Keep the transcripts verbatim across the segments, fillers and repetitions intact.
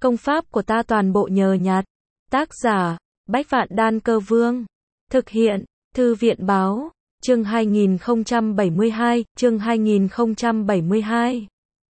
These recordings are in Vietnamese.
Công pháp của ta toàn bộ nhờ nhặt. Tác giả, Bách Vạn Đan Cơ Vương. Thực hiện, Thư viện báo, chương hai nghìn không trăm bảy mươi hai, chương hai nghìn không trăm bảy mươi hai.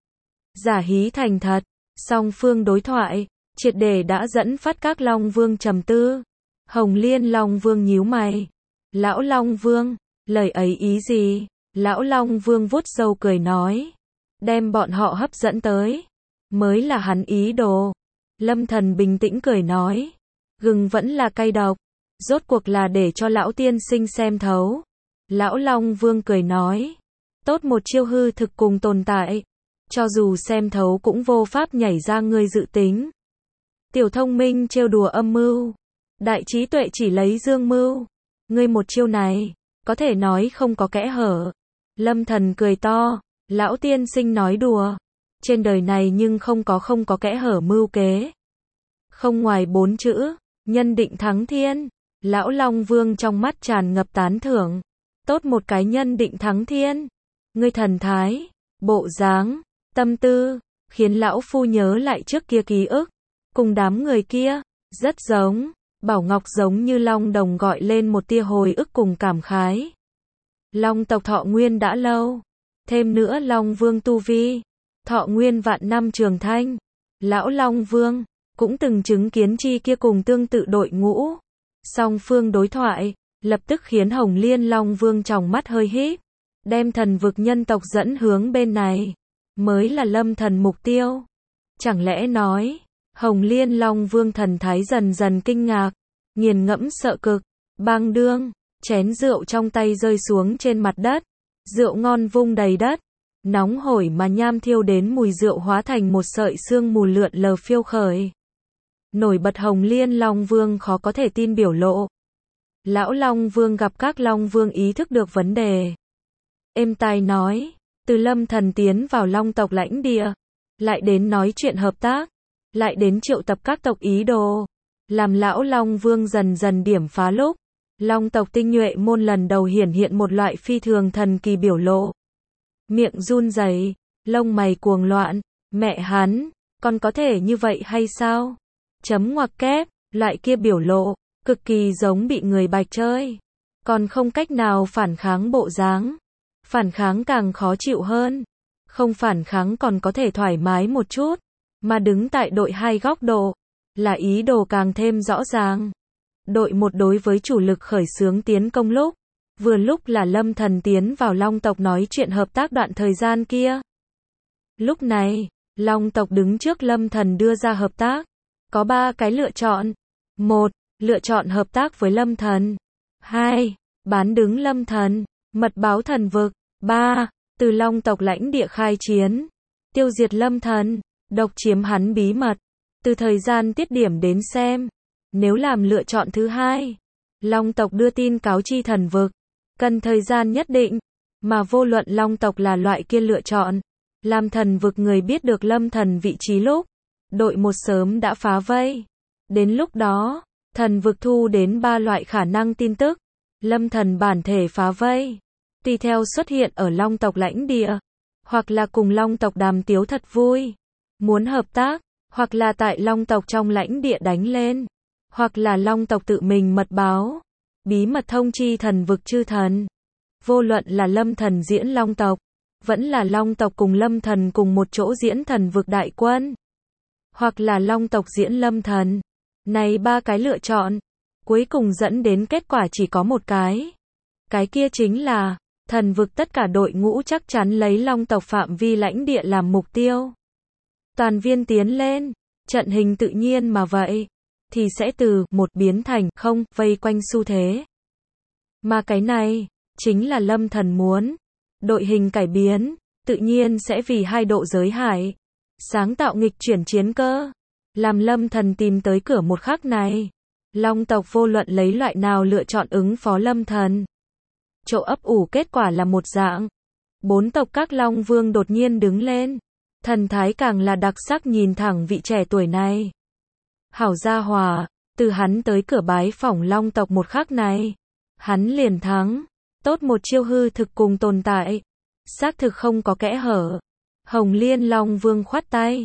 Giả hí thành thật, song phương đối thoại, triệt để đã dẫn phát các Long Vương trầm tư. Hồng Liên Long Vương nhíu mày. Lão Long Vương, lời ấy ý gì? Lão Long Vương vuốt râu cười nói. Đem bọn họ hấp dẫn tới. Mới là hắn ý đồ. Lâm Thần bình tĩnh cười nói. Gừng vẫn là cay độc. Rốt cuộc là để cho lão tiên sinh xem thấu. Lão Long Vương cười nói. Tốt một chiêu hư thực cùng tồn tại. Cho dù xem thấu cũng vô pháp nhảy ra ngươi dự tính. Tiểu thông minh trêu đùa âm mưu. Đại trí tuệ chỉ lấy dương mưu. Ngươi một chiêu này, có thể nói không có kẽ hở. Lâm Thần cười to. Lão tiên sinh nói đùa. Trên đời này nhưng không có không có kẽ hở mưu kế. Không ngoài bốn chữ, nhân định thắng thiên. Lão Long Vương trong mắt tràn ngập tán thưởng. Tốt một cái nhân định thắng thiên. Ngươi thần thái, bộ dáng, tâm tư, khiến lão phu nhớ lại trước kia ký ức. Cùng đám người kia, rất giống. Bảo Ngọc giống như Long Đồng gọi lên một tia hồi ức cùng cảm khái. Long tộc thọ nguyên đã lâu. Thêm nữa Long Vương tu vi. Thọ nguyên vạn năm trường thanh. Lão Long Vương cũng từng chứng kiến chi kia cùng tương tự đội ngũ. Song phương đối thoại, lập tức khiến Hồng Liên Long Vương tròng mắt hơi híp. Đem thần vực nhân tộc dẫn hướng bên này. Mới là Lâm Thần mục tiêu. Chẳng lẽ nói, Hồng Liên Long Vương thần thái dần dần kinh ngạc. Nghiền ngẫm sợ cực. Bang đương, chén rượu trong tay rơi xuống trên mặt đất. Rượu ngon vung đầy đất. Nóng hổi mà nham thiêu đến mùi rượu hóa thành một sợi sương mù lượn lờ phiêu khởi. Nổi bật Hồng Liên Long Vương khó có thể tin biểu lộ. Lão Long Vương gặp các Long Vương ý thức được vấn đề. Êm tai nói, từ Lâm Thần tiến vào Long tộc lãnh địa, lại đến nói chuyện hợp tác, lại đến triệu tập các tộc ý đồ, làm lão Long Vương dần dần điểm phá lúc. Long tộc tinh nhuệ môn lần đầu hiển hiện một loại phi thường thần kỳ biểu lộ. Miệng run rẩy, lông mày cuồng loạn, mẹ hắn, còn có thể như vậy hay sao? Chấm ngoặc kép, loại kia biểu lộ, cực kỳ giống bị người bạch chơi. Còn không cách nào phản kháng bộ dáng. Phản kháng càng khó chịu hơn. Không phản kháng còn có thể thoải mái một chút. Mà đứng tại đội hai góc độ, là ý đồ càng thêm rõ ràng. Đội một đối với chủ lực khởi xướng tiến công lúc. Vừa lúc là Lâm Thần tiến vào Long tộc nói chuyện hợp tác đoạn thời gian kia. Lúc này, Long tộc đứng trước Lâm Thần đưa ra hợp tác. Có ba cái lựa chọn. Một, lựa chọn hợp tác với Lâm Thần. Hai, bán đứng Lâm Thần, mật báo thần vực. Ba, từ Long tộc lãnh địa khai chiến. Tiêu diệt Lâm Thần, độc chiếm hắn bí mật. Từ thời gian tiết điểm đến xem. Nếu làm lựa chọn thứ hai, Long tộc đưa tin cáo chi thần vực. Cần thời gian nhất định, mà vô luận Long tộc là loại kia lựa chọn, làm thần vực người biết được Lâm Thần vị trí lúc, đội một sớm đã phá vây. Đến lúc đó, thần vực thu đến ba loại khả năng tin tức. Lâm Thần bản thể phá vây, tùy theo xuất hiện ở Long tộc lãnh địa, hoặc là cùng Long tộc đàm tiếu thật vui, muốn hợp tác, hoặc là tại Long tộc trong lãnh địa đánh lên, hoặc là Long tộc tự mình mật báo. Bí mật thông chi thần vực chư thần. Vô luận là Lâm Thần diễn Long tộc, vẫn là Long tộc cùng Lâm Thần cùng một chỗ diễn thần vực đại quân, hoặc là Long tộc diễn Lâm Thần. Này ba cái lựa chọn, cuối cùng dẫn đến kết quả chỉ có một cái. Cái kia chính là, thần vực tất cả đội ngũ chắc chắn lấy Long tộc phạm vi lãnh địa làm mục tiêu. Toàn viên tiến lên, trận hình tự nhiên mà vậy. Thì sẽ từ một biến thành không, vây quanh xu thế. Mà cái này, chính là Lâm Thần muốn. Đội hình cải biến, tự nhiên sẽ vì hai độ giới hải. Sáng tạo nghịch chuyển chiến cơ. Làm Lâm Thần tìm tới cửa một khắc này. Long tộc vô luận lấy loại nào lựa chọn ứng phó Lâm Thần. Chỗ ấp ủ kết quả là một dạng. Bốn tộc các Long Vương đột nhiên đứng lên. Thần thái càng là đặc sắc nhìn thẳng vị trẻ tuổi này. Hảo gia hòa, từ hắn tới cửa bái phỏng Long tộc một khắc này, hắn liền thắng. Tốt một chiêu hư thực cùng tồn tại. Xác thực không có kẽ hở. Hồng Liên Long Vương khoát tay.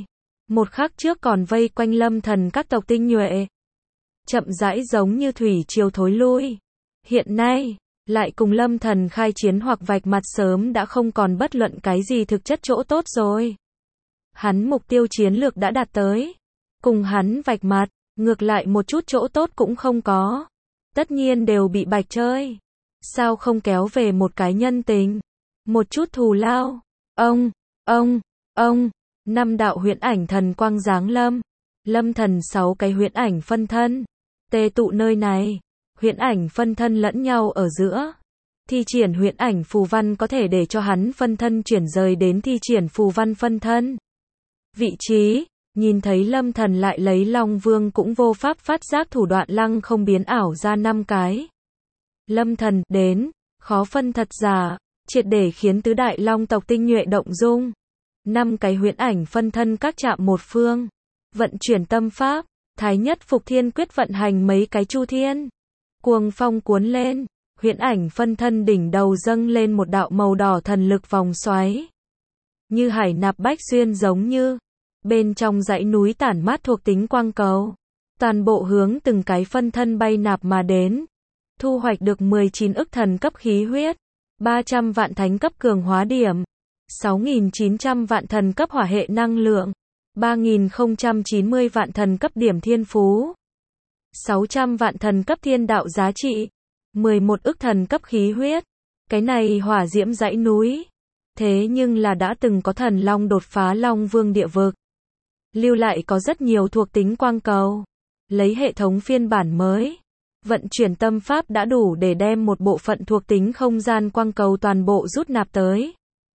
Một khắc trước còn vây quanh Lâm Thần các tộc tinh nhuệ. Chậm rãi giống như thủy triều thối lui. Hiện nay, lại cùng Lâm Thần khai chiến hoặc vạch mặt sớm đã không còn bất luận cái gì thực chất chỗ tốt rồi. Hắn mục tiêu chiến lược đã đạt tới. Cùng hắn vạch mặt, ngược lại một chút chỗ tốt cũng không có. Tất nhiên đều bị bạch chơi. Sao không kéo về một cái nhân tình? Một chút thù lao. Ông, ông, ông, năm đạo huyễn ảnh thần quang giáng lâm. Lâm Thần sáu cái huyễn ảnh phân thân. Tề tụ nơi này. Huyễn ảnh phân thân lẫn nhau ở giữa. Thi triển huyễn ảnh phù văn có thể để cho hắn phân thân chuyển rời đến thi triển phù văn phân thân. Vị trí, nhìn thấy Lâm Thần lại lấy Long Vương cũng vô pháp phát giác thủ đoạn lăng không biến ảo ra năm cái. Lâm Thần đến, khó phân thật giả, triệt để khiến tứ đại long tộc tinh nhuệ động dung. Năm cái huyễn ảnh phân thân các chạm một phương, vận chuyển tâm pháp, thái nhất phục thiên quyết vận hành mấy cái chu thiên. Cuồng phong cuốn lên, huyễn ảnh phân thân đỉnh đầu dâng lên một đạo màu đỏ thần lực vòng xoáy. Như hải nạp bách xuyên giống như, bên trong dãy núi tản mát thuộc tính quang cầu. Toàn bộ hướng từng cái phân thân bay nạp mà đến. Thu hoạch được mười chín ức thần cấp khí huyết, ba trăm vạn thánh cấp cường hóa điểm, sáu nghìn chín trăm vạn thần cấp hỏa hệ năng lượng, ba nghìn không trăm chín mươi vạn thần cấp điểm thiên phú, sáu trăm vạn thần cấp thiên đạo giá trị, mười một ức thần cấp khí huyết. Cái này hỏa diễm dãy núi, thế nhưng là đã từng có thần long đột phá Long Vương địa vực, lưu lại có rất nhiều thuộc tính quang cầu. Lấy hệ thống phiên bản mới, vận chuyển tâm pháp đã đủ để đem một bộ phận thuộc tính không gian quang cầu toàn bộ rút nạp tới.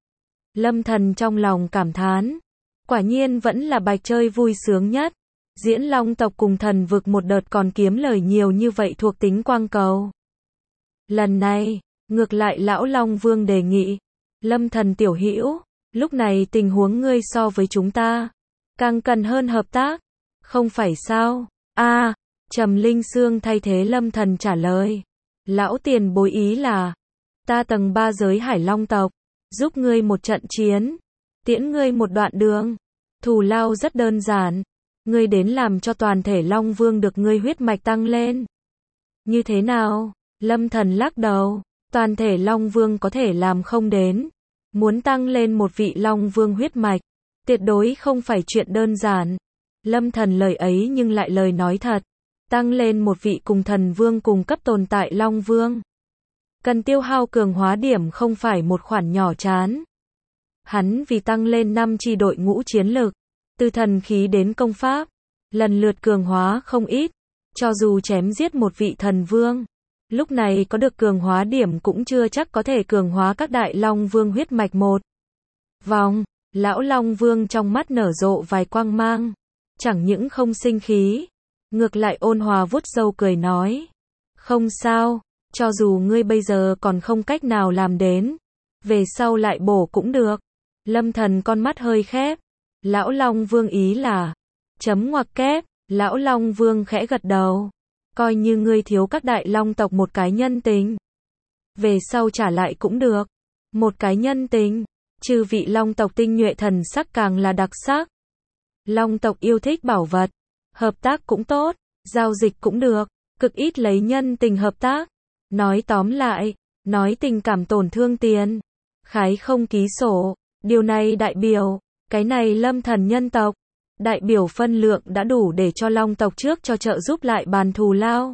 Lâm Thần trong lòng cảm thán, quả nhiên vẫn là bạch chơi vui sướng nhất. Diễn Long tộc cùng thần vực một đợt còn kiếm lời nhiều như vậy thuộc tính quang cầu. Lần này, ngược lại lão Long Vương đề nghị, Lâm Thần tiểu hữu, lúc này tình huống ngươi so với chúng ta càng cần hơn hợp tác, không phải sao? A, à, Trầm Linh Sương thay thế Lâm Thần trả lời. Lão tiền bối ý là, ta tầng ba giới Hải Long tộc, giúp ngươi một trận chiến, tiễn ngươi một đoạn đường. Thù lao rất đơn giản, ngươi đến làm cho toàn thể Long Vương được ngươi huyết mạch tăng lên. Như thế nào? Lâm Thần lắc đầu, toàn thể Long Vương có thể làm không đến. Muốn tăng lên một vị Long Vương huyết mạch, tuyệt đối không phải chuyện đơn giản. Lâm Thần lời ấy nhưng lại lời nói thật. Tăng lên một vị cùng thần vương cùng cấp tồn tại Long Vương, cần tiêu hao cường hóa điểm không phải một khoản nhỏ chán. Hắn vì tăng lên năm chi đội ngũ chiến lực, từ thần khí đến công pháp, lần lượt cường hóa không ít. Cho dù chém giết một vị thần vương, lúc này có được cường hóa điểm cũng chưa chắc có thể cường hóa các đại Long Vương huyết mạch một vòng. Lão Long Vương trong mắt nở rộ vài quang mang, chẳng những không sinh khí, ngược lại ôn hòa vuốt râu cười nói, không sao, cho dù ngươi bây giờ còn không cách nào làm đến, về sau lại bổ cũng được. Lâm Thần con mắt hơi khép, lão Long Vương ý là, chấm ngoặc kép. Lão Long Vương khẽ gật đầu, coi như ngươi thiếu các đại long tộc một cái nhân tình, về sau trả lại cũng được. Một cái nhân tình, chư vị long tộc tinh nhuệ thần sắc càng là đặc sắc. Long tộc yêu thích bảo vật, hợp tác cũng tốt, giao dịch cũng được, cực ít lấy nhân tình hợp tác. Nói tóm lại, nói tình cảm tổn thương tiền, khái không ký sổ. Điều này đại biểu, cái này Lâm Thần nhân tộc, đại biểu phân lượng đã đủ để cho long tộc trước cho trợ giúp lại bàn thù lao.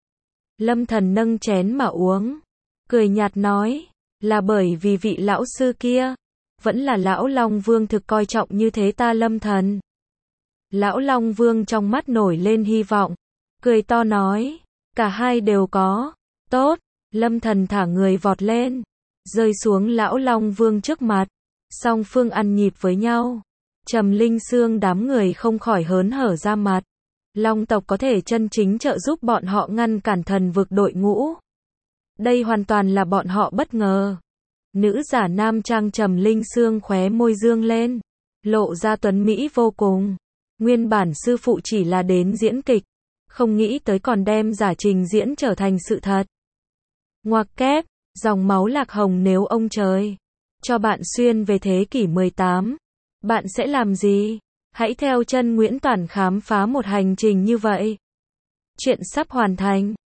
Lâm Thần nâng chén mà uống, cười nhạt nói, là bởi vì vị lão sư kia, vẫn là lão Long Vương thực coi trọng như thế ta Lâm Thần. Lão Long Vương trong mắt nổi lên hy vọng, cười to nói, cả hai đều có. Tốt. Lâm Thần thả người vọt lên, rơi xuống lão Long Vương trước mặt, song phương ăn nhịp với nhau. Trầm Linh Sương đám người không khỏi hớn hở ra mặt. Long tộc có thể chân chính trợ giúp bọn họ ngăn cản thần vực đội ngũ, đây hoàn toàn là bọn họ bất ngờ. Nữ giả nam trang Trầm Linh Sương khóe môi dương lên, lộ ra tuấn mỹ vô cùng. Nguyên bản sư phụ chỉ là đến diễn kịch, không nghĩ tới còn đem giả trình diễn trở thành sự thật. Ngoặc kép, dòng máu lạc hồng nếu ông trời cho bạn xuyên về thế kỷ mười tám, bạn sẽ làm gì? Hãy theo chân Nguyễn Toản khám phá một hành trình như vậy. Chuyện sắp hoàn thành.